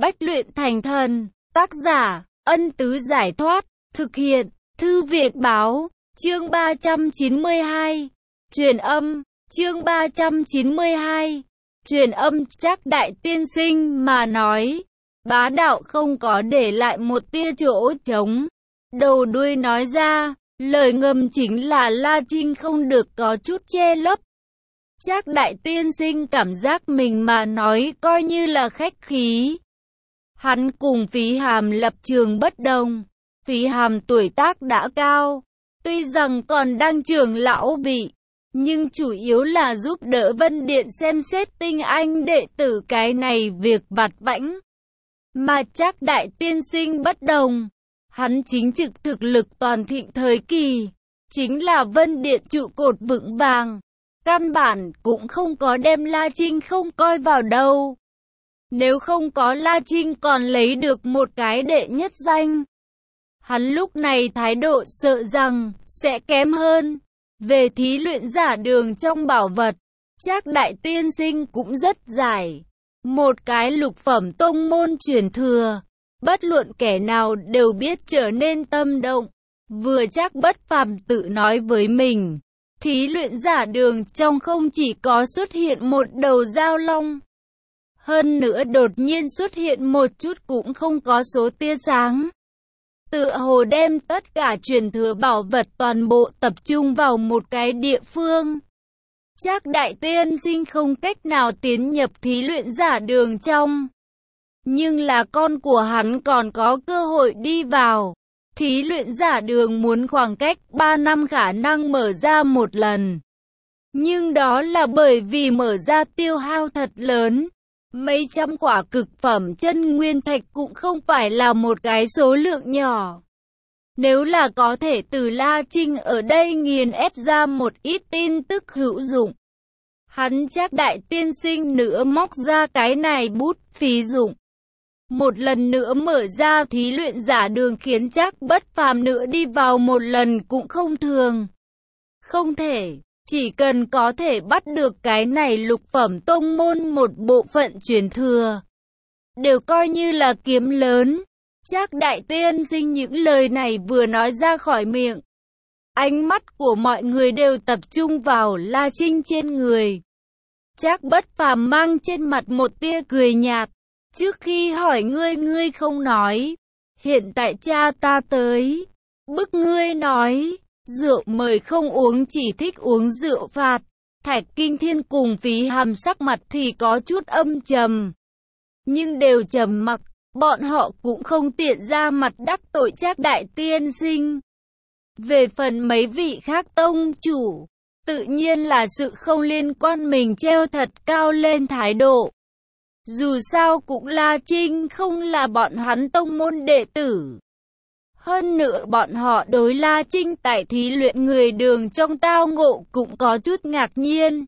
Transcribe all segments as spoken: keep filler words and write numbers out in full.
Bách luyện thành thần. Tác giả, Ân Tứ Giải Thoát. Thực hiện, Thư Việt Báo. Chương ba trăm chín mươi hai. Truyền âm. Chương ba trăm chín mươi hai. Truyền âm. Trác Đại Tiên Sinh mà nói. Bá đạo không có để lại một tia chỗ trống. Đầu đuôi nói ra, lời ngầm chính là La Trinh không được có chút che lấp. Trác Đại Tiên Sinh cảm giác mình mà nói coi như là khách khí. Hắn cùng Phí Hàm lập trường bất đồng. Phí Hàm tuổi tác đã cao, tuy rằng còn đang trưởng lão vị, nhưng chủ yếu là giúp đỡ Vân Điện xem xét tinh anh đệ tử cái này việc vặt vãnh. Mà Trác Đại Tiên Sinh bất đồng, hắn chính trực thực lực toàn thịnh thời kỳ, chính là Vân Điện trụ cột vững vàng, căn bản cũng không có đem La Trinh không coi vào đâu. Nếu không có La Trinh còn lấy được một cái đệ nhất danh, hắn lúc này thái độ sợ rằng sẽ kém hơn. Về thí luyện giả đường trong bảo vật, Trác Đại Tiên Sinh cũng rất giải. Một cái lục phẩm tông môn truyền thừa, bất luận kẻ nào đều biết trở nên tâm động. Vừa Trác Bất Phàm tự nói với mình, thí luyện giả đường trong không chỉ có xuất hiện một đầu giao long, hơn nữa đột nhiên xuất hiện một chút cũng không có số tia sáng. Tựa hồ đem tất cả truyền thừa bảo vật toàn bộ tập trung vào một cái địa phương. Trác Đại Tiên Sinh không cách nào tiến nhập thí luyện giả đường trong. Nhưng là con của hắn còn có cơ hội đi vào. Thí luyện giả đường muốn khoảng cách ba năm khả năng mở ra một lần. Nhưng đó là bởi vì mở ra tiêu hao thật lớn. Mấy trăm quả cực phẩm chân nguyên thạch cũng không phải là một cái số lượng nhỏ. Nếu là có thể từ La Trinh ở đây nghiền ép ra một ít tin tức hữu dụng, hắn Trác Đại Tiên Sinh nữa móc ra cái này bút phí dụng. Một lần nữa mở ra thí luyện giả đường khiến Trác Bất Phàm nữa đi vào một lần cũng không thường. Không thể. Chỉ cần có thể bắt được cái này lục phẩm tông môn một bộ phận truyền thừa, đều coi như là kiếm lớn. Trác Đại Tiên Sinh những lời này vừa nói ra khỏi miệng, ánh mắt của mọi người đều tập trung vào La Trinh trên người. Trác Bất Phàm mang trên mặt một tia cười nhạt. Trước khi hỏi ngươi ngươi không nói, hiện tại cha ta tới, bức ngươi nói. Rượu mời không uống, chỉ thích uống rượu phạt. Thạch Kinh Thiên cùng Phí Hàm sắc mặt thì có chút âm trầm, nhưng đều trầm mặc. Bọn họ cũng không tiện ra mặt đắc tội Trác Đại Tiên Sinh. Về phần mấy vị khác tông chủ, tự nhiên là sự không liên quan, mình treo thật cao lên thái độ. Dù sao cũng La Trinh không là bọn hắn tông môn đệ tử. Hơn nữa bọn họ đối La Trinh tại thí luyện người đường trong tao ngộ cũng có chút ngạc nhiên.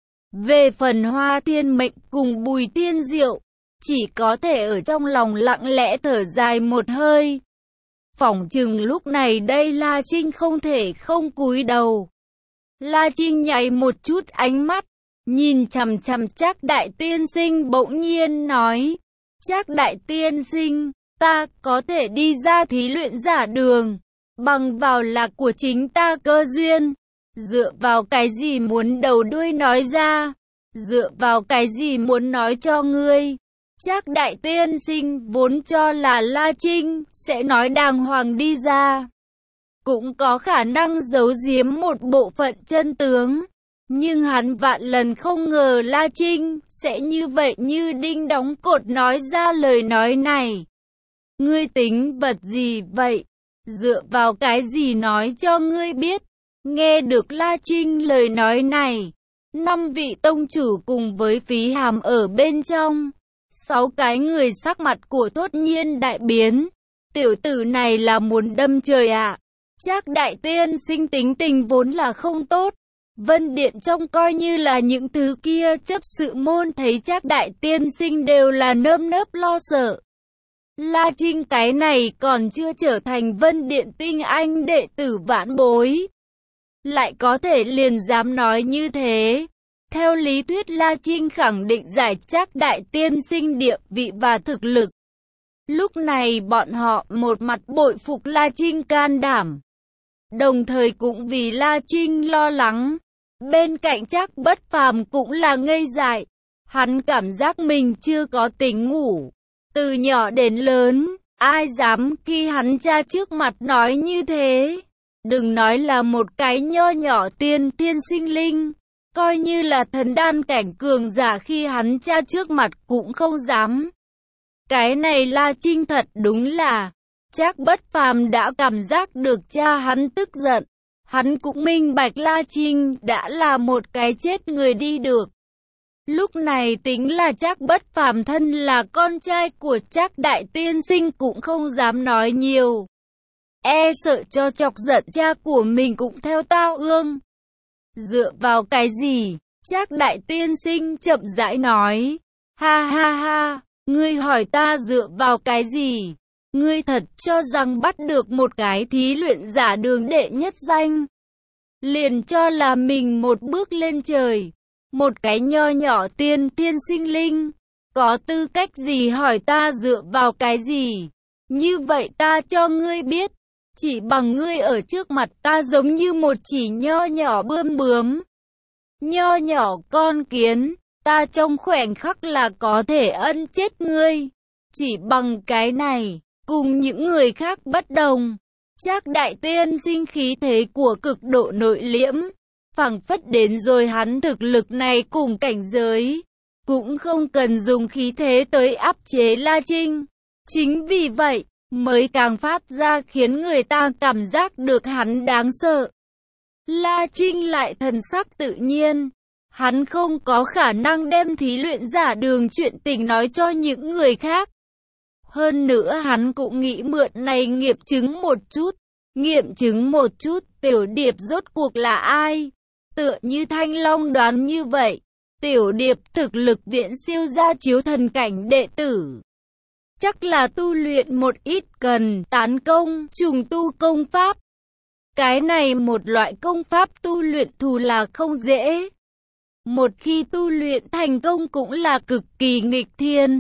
Về phần Hoa Thiên Mệnh cùng Bùi Thiên Diệu, chỉ có thể ở trong lòng lặng lẽ thở dài một hơi. Phỏng chừng lúc này đây La Trinh không thể không cúi đầu. La Trinh nháy một chút ánh mắt, nhìn chằm chằm Trác Đại Tiên Sinh, bỗng nhiên nói: Trác Đại Tiên Sinh, ta có thể đi ra thí luyện giả đường, bằng vào là của chính ta cơ duyên. Dựa vào cái gì muốn đầu đuôi nói ra? Dựa vào cái gì muốn nói cho ngươi? Trác Đại Tiên Sinh vốn cho là La Trinh sẽ nói đàng hoàng đi ra, cũng có khả năng giấu giếm một bộ phận chân tướng. Nhưng hắn vạn lần không ngờ La Trinh sẽ như vậy như đinh đóng cột nói ra lời nói này. Ngươi tính vật gì vậy? Dựa vào cái gì nói cho ngươi biết? Nghe được La Trinh lời nói này, năm vị tông chủ cùng với Phí Hàm ở bên trong, sáu cái người sắc mặt của thốt nhiên đại biến. Tiểu tử này là muốn đâm trời ạ. À? Trác Đại Tiên Sinh tính tình vốn là không tốt. Vân Điện trong coi như là những thứ kia chấp sự môn thấy Trác Đại Tiên Sinh đều là nơm nớp lo sợ. La Trinh cái này còn chưa trở thành Vân Điện tinh anh đệ tử vãn bối, lại có thể liền dám nói như thế. Theo lý thuyết La Trinh khẳng định giải Trác Đại Tiên Sinh địa vị và thực lực. Lúc này bọn họ một mặt bội phục La Trinh can đảm, đồng thời cũng vì La Trinh lo lắng. Bên cạnh Trác Bất Phàm cũng là ngây dại, hắn cảm giác mình chưa có tỉnh ngủ. Từ nhỏ đến lớn, ai dám khi hắn cha trước mặt nói như thế. Đừng nói là một cái nho nhỏ tiên thiên sinh linh, coi như là thần đan cảnh cường giả khi hắn cha trước mặt cũng không dám. Cái này La Trinh thật đúng là, Trác Bất Phàm đã cảm giác được cha hắn tức giận. Hắn cũng minh bạch La Trinh đã là một cái chết người đi được. Lúc này tính là Trác Bất Phàm thân là con trai của Trác Đại Tiên Sinh cũng không dám nói nhiều. E sợ cho chọc giận cha của mình cũng theo tao ương. Dựa vào cái gì? Trác Đại Tiên Sinh chậm rãi nói. Ha ha ha, ngươi hỏi ta dựa vào cái gì? Ngươi thật cho rằng bắt được một cái thí luyện giả đường đệ nhất danh, liền cho là mình một bước lên trời. Một cái nho nhỏ tiên thiên sinh linh, có tư cách gì hỏi ta dựa vào cái gì? Như vậy ta cho ngươi biết, chỉ bằng ngươi ở trước mặt ta giống như một chỉ nho nhỏ bươm bướm, nho nhỏ con kiến, ta trong khoảnh khắc là có thể ân chết ngươi. Chỉ bằng cái này, cùng những người khác bất đồng. Trác Đại Tiên Sinh khí thế của cực độ nội liễm, phảng phất đến rồi hắn thực lực này cùng cảnh giới, cũng không cần dùng khí thế tới áp chế La Trinh. Chính vì vậy, mới càng phát ra khiến người ta cảm giác được hắn đáng sợ. La Trinh lại thần sắc tự nhiên, hắn không có khả năng đem thí luyện giả đường chuyện tình nói cho những người khác. Hơn nữa hắn cũng nghĩ mượn này nghiệm chứng một chút, nghiệm chứng một chút Tiểu Điệp rốt cuộc là ai. Tựa như Thanh Long đoán như vậy, Tiểu Điệp thực lực viễn siêu gia chiếu thần cảnh đệ tử. Chắc là tu luyện một ít cần tán công, trùng tu công pháp. Cái này một loại công pháp tu luyện thù là không dễ. Một khi tu luyện thành công cũng là cực kỳ nghịch thiên.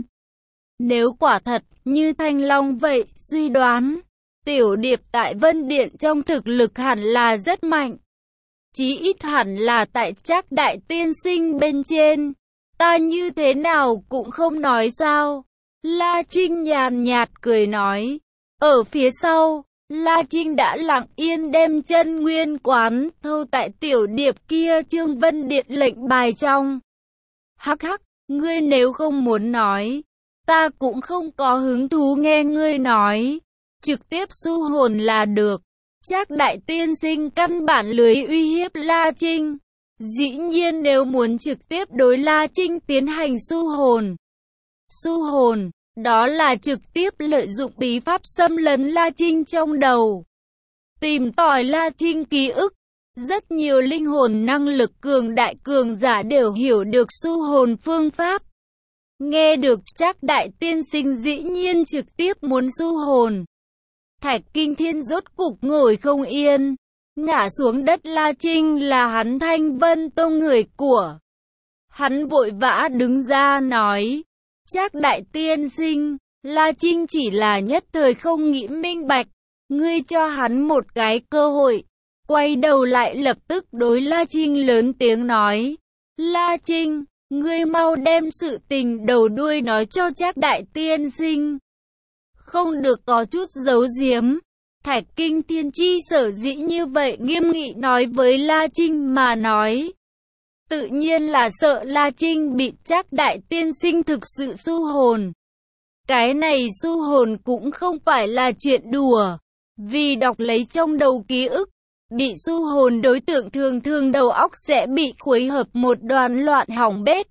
Nếu quả thật như Thanh Long vậy, suy đoán, Tiểu Điệp tại Vân Điện trong thực lực hẳn là rất mạnh. Chí ít hẳn là tại Trác Đại Tiên Sinh bên trên. Ta như thế nào cũng không nói sao. La Trinh nhàn nhạt cười nói. Ở phía sau, La Trinh đã lặng yên đem chân nguyên quán thâu tại Tiểu Điệp kia Trương Vân Điện lệnh bài trong. Hắc hắc, ngươi nếu không muốn nói, ta cũng không có hứng thú nghe ngươi nói. Trực tiếp su hồn là được. Trác Đại Tiên Sinh căn bản lười uy hiếp La Trinh. Dĩ nhiên nếu muốn trực tiếp đối La Trinh tiến hành su hồn. Su hồn, đó là trực tiếp lợi dụng bí pháp xâm lấn La Trinh trong đầu. Tìm tòi La Trinh ký ức. Rất nhiều linh hồn năng lực cường đại cường giả đều hiểu được su hồn phương pháp. Nghe được Trác Đại Tiên Sinh dĩ nhiên trực tiếp muốn su hồn. Thạch Kinh Thiên rốt cục ngồi không yên, ngã xuống đất. La Trinh là hắn Thanh Vân Tông người của. Hắn vội vã đứng ra nói, Trác Đại Tiên Sinh, La Trinh chỉ là nhất thời không nghĩ minh bạch, ngươi cho hắn một cái cơ hội. Quay đầu lại lập tức đối La Trinh lớn tiếng nói, La Trinh, ngươi mau đem sự tình đầu đuôi nói cho Trác Đại Tiên Sinh. Không được có chút giấu giếm. Thạch Kinh Thiên chi sở dĩ như vậy nghiêm nghị nói với La Trinh mà nói. Tự nhiên là sợ La Trinh bị Trác Đại Tiên Sinh thực sự su hồn. Cái này su hồn cũng không phải là chuyện đùa. Vì đọc lấy trong đầu ký ức, bị su hồn đối tượng thường thường đầu óc sẽ bị khuấy hợp một đoàn loạn hỏng bét.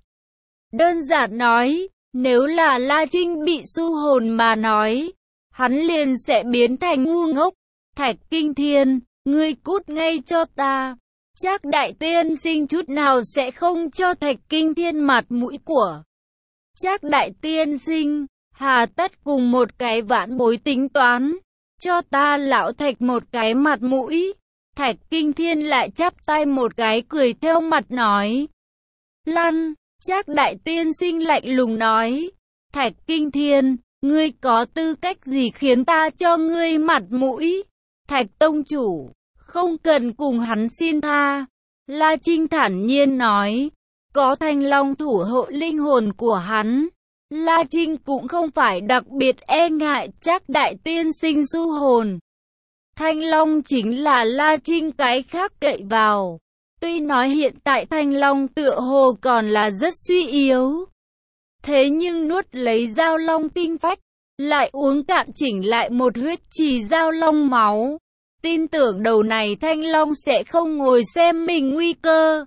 Đơn giản nói, nếu là La Trinh bị su hồn mà nói, hắn liền sẽ biến thành ngu ngốc. Thạch Kinh Thiên, ngươi cút ngay cho ta. Trác Đại Tiên Sinh chút nào sẽ không cho Thạch Kinh Thiên mặt mũi của. Trác Đại Tiên Sinh, hà tất cùng một cái vãn bối tính toán, cho ta lão Thạch một cái mặt mũi. Thạch Kinh Thiên lại chắp tay một cái cười theo mặt nói. Lăn. Trác Đại Tiên Sinh lạnh lùng nói. Thạch Kinh Thiên, Ngươi có tư cách gì khiến ta cho ngươi mặt mũi? Thạch tông chủ, không cần cùng hắn xin tha. La Trinh thản nhiên nói, có Thanh Long thủ hộ linh hồn của hắn. La Trinh cũng không phải đặc biệt e ngại Trác đại tiên sinh du hồn. Thanh Long chính là La Trinh cái khác cậy vào. Tuy nói hiện tại Thanh Long tựa hồ còn là rất suy yếu. Thế nhưng nuốt lấy Giao Long tinh phách, lại uống cạn chỉnh lại một huyết trì Giao Long máu. Tin tưởng đầu này Thanh Long sẽ không ngồi xem mình nguy cơ.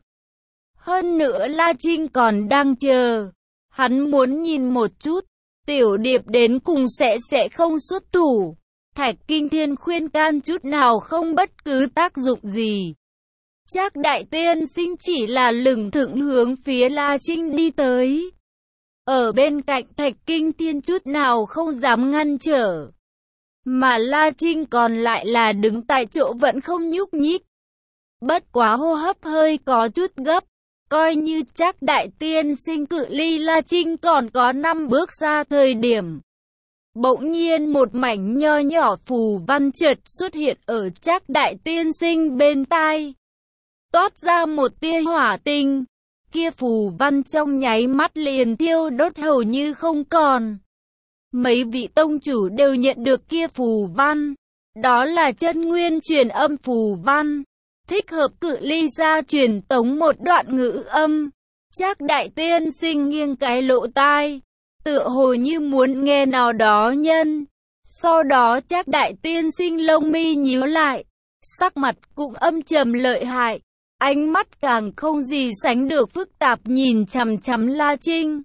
Hơn nữa La Trinh còn đang chờ. Hắn muốn nhìn một chút, Tiểu Điệp đến cùng sẽ sẽ không xuất thủ. Thạch Kinh Thiên khuyên can chút nào không bất cứ tác dụng gì. Trác đại tiên sinh chỉ là lững thững hướng phía La Trinh đi tới. Ở bên cạnh Thạch Kinh Thiên chút nào không dám ngăn trở. Mà La Trinh còn lại là đứng tại chỗ vẫn không nhúc nhích. Bất quá hô hấp hơi có chút gấp. Coi như Trác đại tiên sinh cự ly La Trinh còn có năm bước xa thời điểm. Bỗng nhiên một mảnh nho nhỏ phù văn chợt xuất hiện ở Trác đại tiên sinh bên tai. Toát ra một tia hỏa tinh. Kia phù văn trong nháy mắt liền thiêu đốt hầu như không còn. Mấy vị tông chủ đều nhận được kia phù văn. Đó là chân nguyên truyền âm phù văn. Thích hợp cự ly ra truyền tống một đoạn ngữ âm. Trác đại tiên sinh nghiêng cái lỗ tai, tựa hồ như muốn nghe nào đó nhân. Sau đó Trác đại tiên sinh lông mi nhíu lại, sắc mặt cũng âm trầm lợi hại, ánh mắt càng không gì sánh được phức tạp nhìn chằm chằm La Trinh.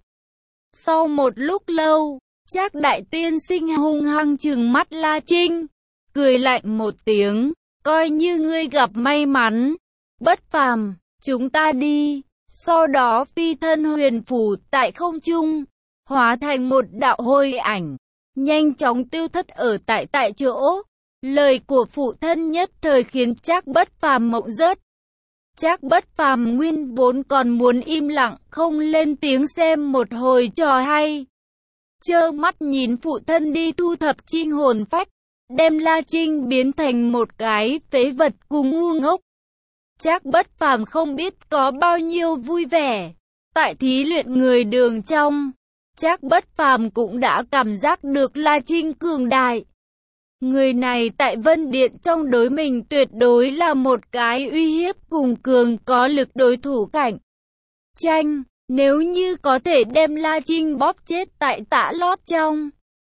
Sau một lúc lâu, Trác đại tiên sinh hung hăng trừng mắt La Trinh, cười lạnh một tiếng. Coi như ngươi gặp may mắn, Bất Phàm, chúng ta đi. Sau đó phi thân huyền phù tại không trung, hóa thành một đạo hôi ảnh, nhanh chóng tiêu thất ở tại tại chỗ. Lời của phụ thân nhất thời khiến Trác Bất Phàm mộng rớt. Trác Bất Phàm nguyên vốn còn muốn im lặng không lên tiếng xem một hồi trò hay, trơ mắt nhìn phụ thân đi thu thập chinh hồn phách, đem La Trinh biến thành một cái phế vật cùng ngu ngốc. Trác Bất Phàm không biết có bao nhiêu vui vẻ. Tại thí luyện người đường trong, Trác Bất Phàm cũng đã cảm giác được La Trinh cường đại. Người này tại Vân Điện trong đối mình tuyệt đối là một cái uy hiếp cùng cường có lực đối thủ cạnh tranh. Nếu như có thể đem La Trinh bóp chết tại tã lót trong,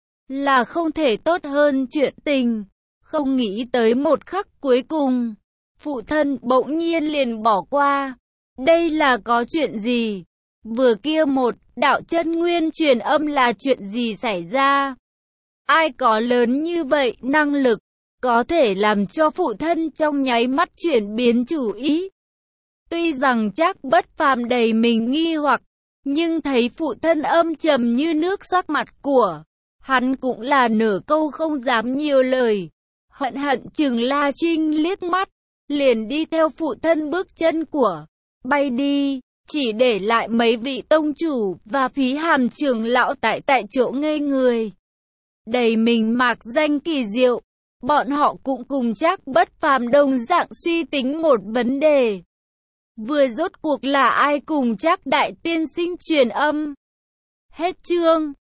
là không thể tốt hơn chuyện tình. Không nghĩ tới một khắc cuối cùng, phụ thân bỗng nhiên liền bỏ qua. Đây là có chuyện gì? Vừa kia một đạo chân nguyên truyền âm là chuyện gì xảy ra? Ai có lớn như vậy năng lực, có thể làm cho phụ thân trong nháy mắt chuyển biến chủ ý? Tuy rằng Trác Bất Phàm đầy mình nghi hoặc, nhưng thấy phụ thân âm trầm như nước sắc mặt của hắn cũng là nửa câu không dám nhiều lời. Hận hận chừng La Trinh liếc mắt, liền đi theo phụ thân bước chân của bay đi, chỉ để lại mấy vị tông chủ và Phí Hàm trưởng lão tại tại chỗ ngây người. Đầy mình mạc danh kỳ diệu, bọn họ cũng cùng Trác Bất Phàm đồng dạng suy tính một vấn đề. Vừa rốt cuộc là ai cùng Trác đại tiên sinh truyền âm? Hết chương.